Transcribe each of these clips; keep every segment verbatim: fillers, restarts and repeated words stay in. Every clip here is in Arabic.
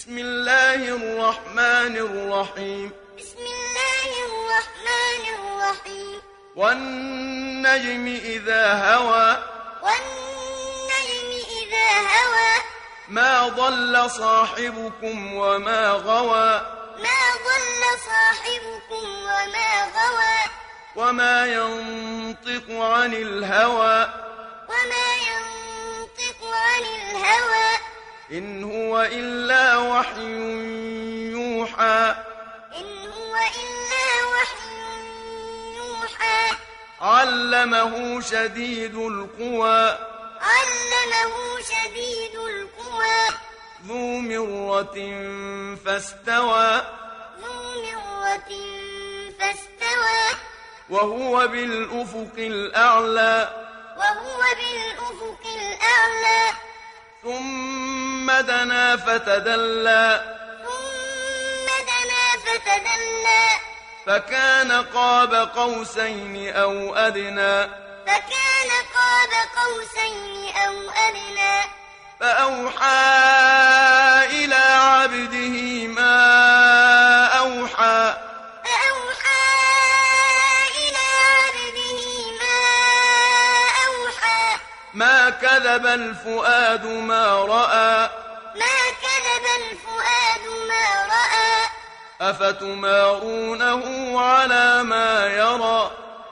بسم الله الرحمن الرحيم بسم الله الرحمن الرحيم والنجم إذا هوى والنجم إذا هوى ما ضل صاحبكم وما غوى ما ضل صاحبكم وما غوى وما ينطق عن الهوى وما ينطق عن الهوى إن هو إلا وحي يوحى إن هو إلا وحي يوحى علمه شديد القوى علمه شديد القوى ذو مرة فاستوى ذو مرة فاستوى وهو بالأفق الأعلى وهو بالأفق الأعلى ثم دنا فتدلى ثم دنا فتدلى فكان قاب قوسين أو أدنى فكان قاب قوسين أو أدنى فأوحى إلى عبده ما أوحى فأوحى إلى عبده ما أوحى ما كذب الفؤاد ما رأى ما كذب الفؤاد ما رأى أفتمارونه على ما يرى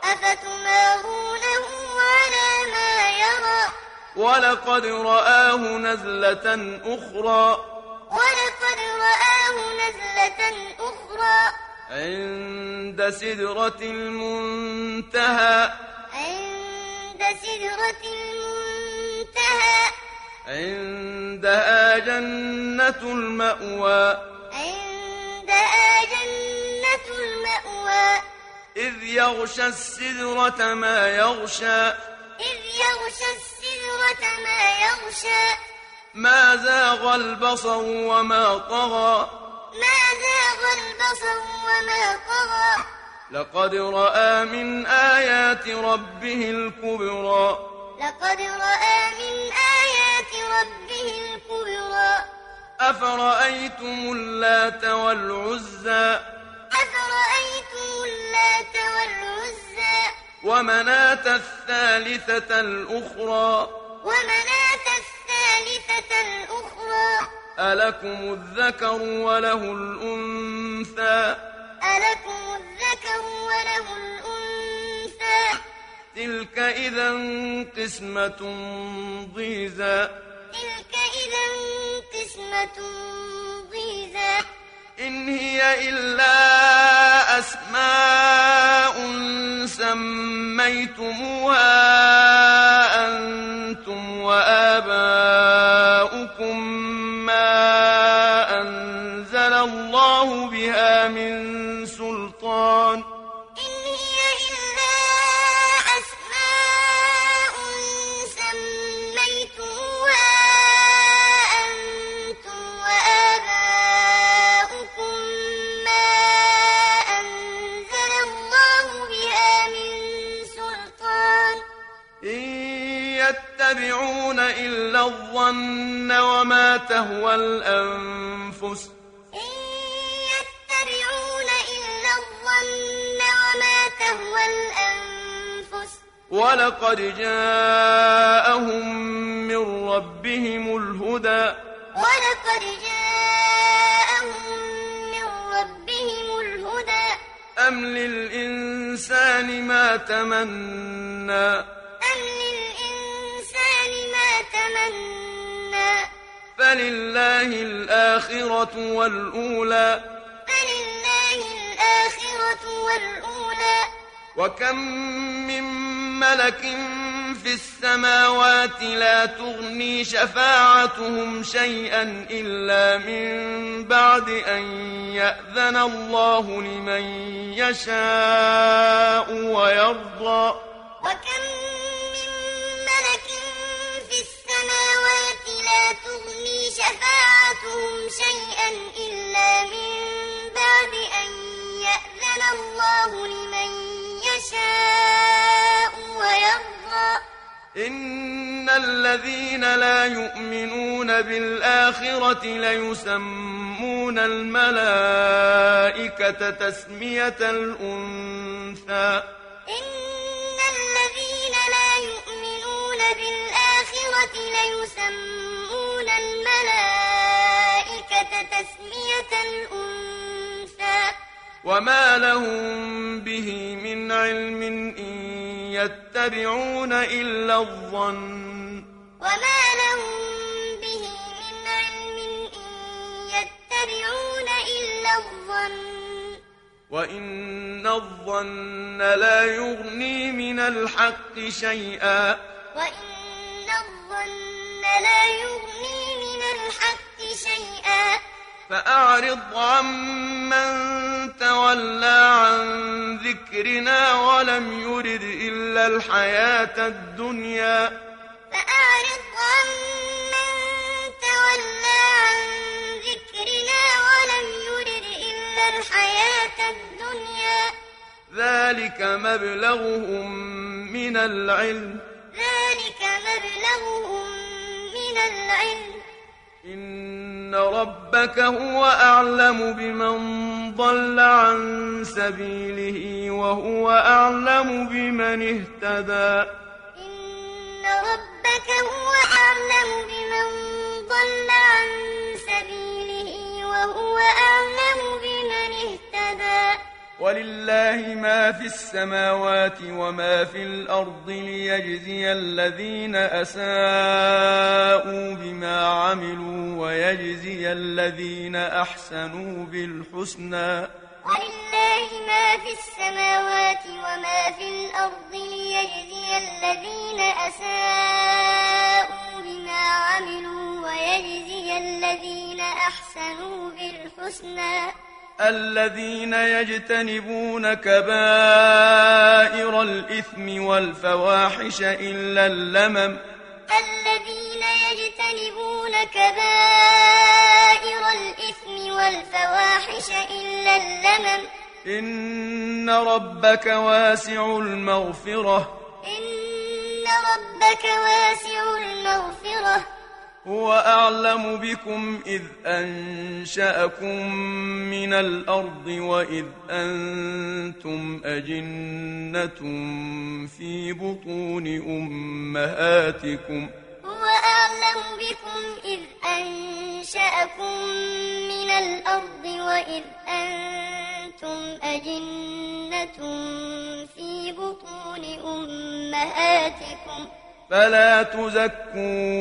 أفتمارونه على ما يرى ولقد رآه نزلة أخرى ولقد رآه نزلة أخرى عند سدرة المنتهى عند سدرة المنتهى عندها جنة المأوى عندها جنة المأوى إذ يغشى السدرة ما يغشى إذ يغشى السدرة ما يغشى ما زاغ البصر وما طغى ما زاغ البصر وما طغى لقد رأى من آيات ربه الكبرى لقد رأى من آيات ربه الكبرى أفرأيتم اللات والعزى أفرأيتم اللات والعزى ومناة الثالثة الأخرى ومناة الثالثة الأخرى ألكم الذكر وله الأنثى ألكم الذكر وله الأنثى تلك إذا قسمة ضيزى تلك إذا قسمة ضيزى إن هي إلا أسماء سميتموها أنتم وآباؤكم ما أنزل الله بها من سلطان إن هي إلا أسماء سميتموها أنتم وآباؤكم ما أنزل الله بها من سلطان إن يتبعون إلا الظن وما تهوى الأنفس إن يتبعون إلا الظن وما تهوى الأنفس ولقد جاءهم من ربهم الهدى ولقد جاءهم من ربهم الهدى أم للإنسان ما تمنى أم للإنسان ما تمنى فلله الآخرة والأولى فلله الآخرة والأولى وكم من ملك في السماوات لا تغني شفاعتهم شيئا إلا من بعد أن يأذن الله لمن يشاء ويرضى وكم من ملك في السماوات لا تغني شفاعتهم شيئا إلا من بعد أن يأذن الله لمن يشاء ويرضى إن الذين لا يؤمنون بالآخرة ليسمون الملائكة تسمية الأنثى إن الذين لا يؤمنون بالآخرة ليسمون الملائكة تسمية الأنثى وما لهم به من علم إن يتبعون إلا الظن وما لهم به من علم إن يتبعون إلا الظن وإن الظن لا يغني من الحق شيئا وإن الظن لا يغني من الحق شيئا فأعرض عمن تولى عن ذكرنا ولم يرد إلا الحياة الدنيا فأعرض عمن تولى عن ذكرنا ولم يرد إلا الحياة الدنيا ذلك مبلغهم من العلم ذلك مبلغهم من العلم إن ربك هو أعلم بمن ضل عن سبيله وهو أعلم بمن اهتدى إن ربك هو أعلم بمن ضل عن سبيله وهو أعلم بمن اهتدى ولله ما في السماوات وما في الأرض ليجزي الذين أساءوا بما عملوا ويجزي الذين أحسنوا بالحسنى ولله ما في السماوات وما في الأرض ليجزي الذين أساءوا بما عملوا ويجزي الذين أحسنوا بالحسنى الذين يجتنبون كبائر الإثم والفواحش إلا اللمم الذين يجتنبون كبائر الإثم والفواحش إلا اللمم إن ربك واسع المغفرة إن ربك واسع المغفرة هو أعلم بكم إذ أنشأكم من الأرض وإذ أنتم أجنة في بطون أمهاتكم هو أعلم بكم إذ أنشأكم من الأرض وإذ أنتم أجنة في بطون أمهاتكم فلا تزكوا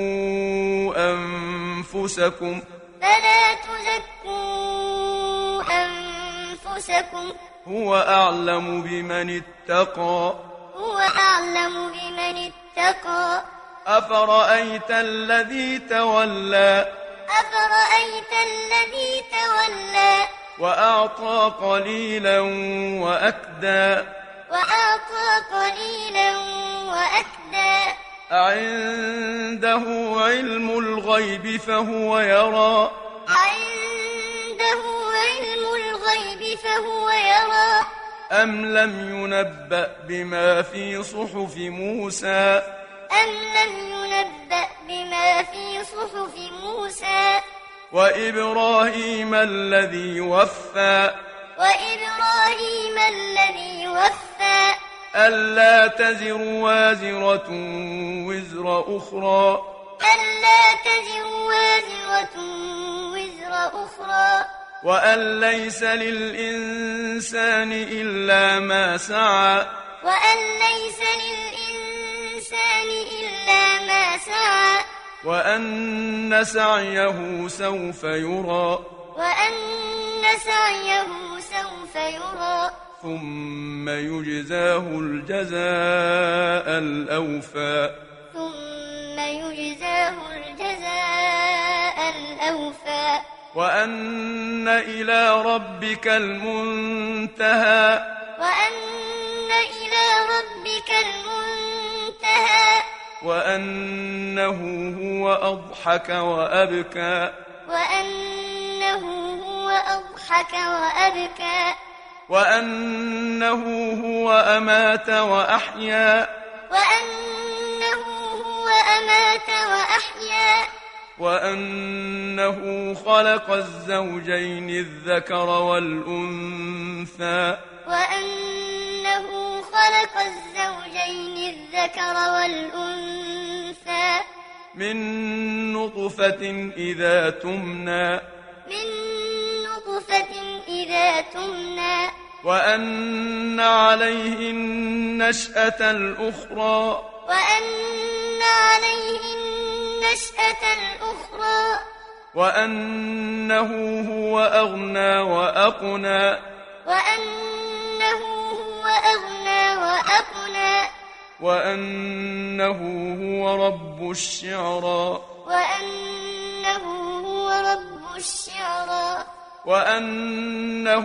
أنفسكم فلا تزكوا أنفسكم هو أعلم بمن اتقى هو أعلم بمن اتقى أفرأيت الذي تولى أفرأيت الذي تولى وأعطى قليلا وأكدى وأعطى قليلا وأكدى أعنده علم الغيب فهو يرى عنده علم الغيب فهو يرى أم لم ينبأ بما في صحف موسى أم لم ينبأ بما في صحف موسى وإبراهيم الذي وفى وإبراهيم الذي وفى ألا تزر وازرة وزر أخرى ألا تزر وازرة وزر أخرى وأن ليس للإنسان إلا ما سعى وأن ليس للإنسان إلا ما سعى وأن سعيه سوف يرى وأن سعيه سوف يرى ثم يجزاه الجزاء الأوفى ثم يجزاه الجزاء الأوفى وأن إلى ربك المنتهى وأن إلى ربك المنتهى وأنه هو أضحك وأبكى وأنه هو أضحك وأبكى وأنه هو أمات وأحيا وأنه هو وأمات وأحيا وأنه خلق الزوجين الذكر والأنثى وأنه خلق الزوجين الذكر والأنثى من نطفة إذا تمنى من نطفة إذا تمنى وأن عليه النشأة الأخرى وأن عليه النشأة الأخرى وأنه هو أغنى وأقنى وأنه هو أغنى وأقنى وأنه هو رب الشعرى وأنه هو رب الشعرى وأنه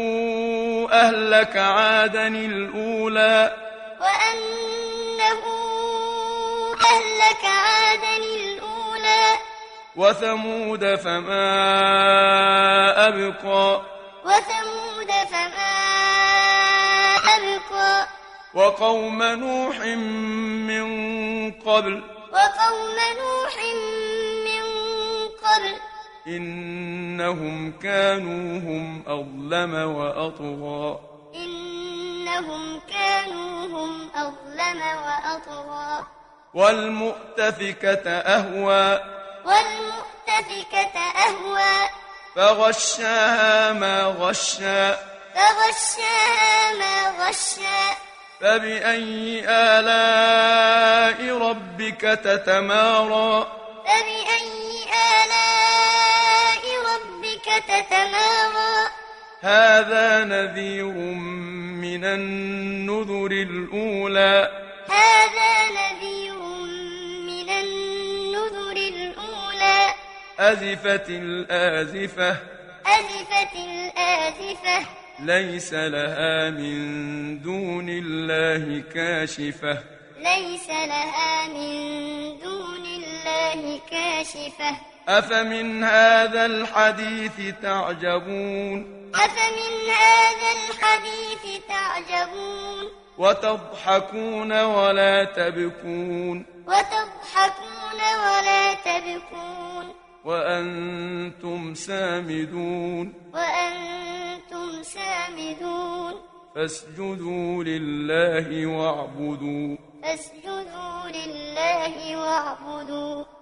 أهلك عادا الأولى وأنه أهلك عادا الأولى وثمود فما أبقى وثمود فما أبقى وقوم نوح من قبل وقوم نوح من قبل إنهم كانوا هم أظلم وأطغى إنهم كانوا هم أظلم وأطغى والمؤتفكة أهوى والمؤتفكة أهوى فغشاها ما غشى فغشاها ما غشى فبأي آلاء ربك تتمارى فبأي آلاء ربك تتمارى هذا نذير من النذر الأولى هذا نذير من النذر الأولى أزفت الآزفة أزفت الآزفة ليس لها من دون الله كاشفة ليس لها من دون الله كاشفة أفمن هذا الحديث تعجبون أفمن هذا الحديث تعجبون وتضحكون ولا تبكون وتضحكون ولا تبكون وأنتم سامدون وأنتم سامدون فاسجدوا لله واعبدوا فاسجدوا لله واعبدوا